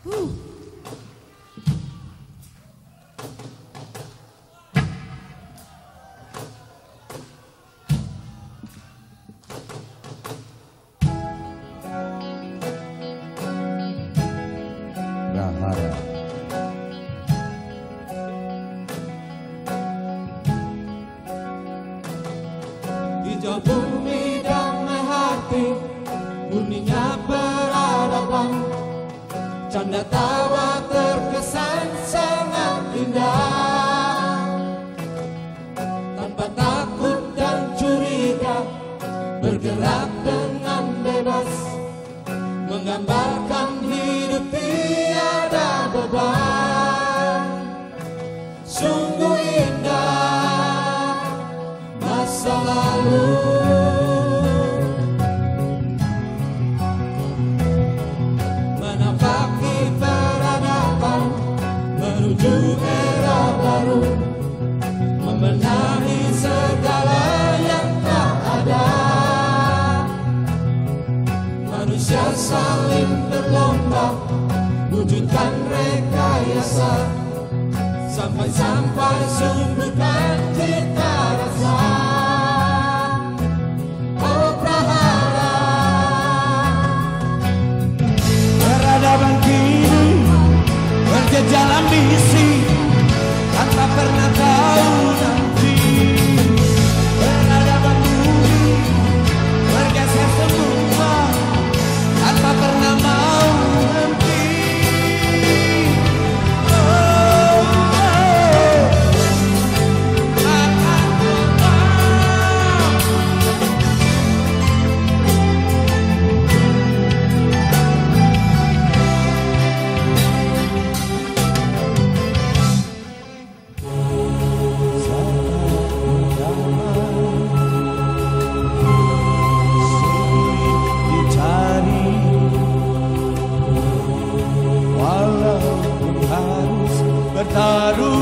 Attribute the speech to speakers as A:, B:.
A: Hijau bumi damai hati, murninya peradaban, canda tawa terkesan sangat indah. Tanpa takut dan curiga, bergerak dengan bebas, menggambarkan hidup tiada beban. Sungguh indah masa lalu, menapaki peradaban menuju era baru, membenahi segala yang tak ada. Manusia saling berlomba, wujudkan rekayasa, sampai-sampai sumberkan cita rasa. Oh prahara,
B: peradaban kini berjejal ambisi, tanpa pernah tahu nanti. Peradaban bumi bergeser semua, tanpa pernah mau berhenti. Bertaruh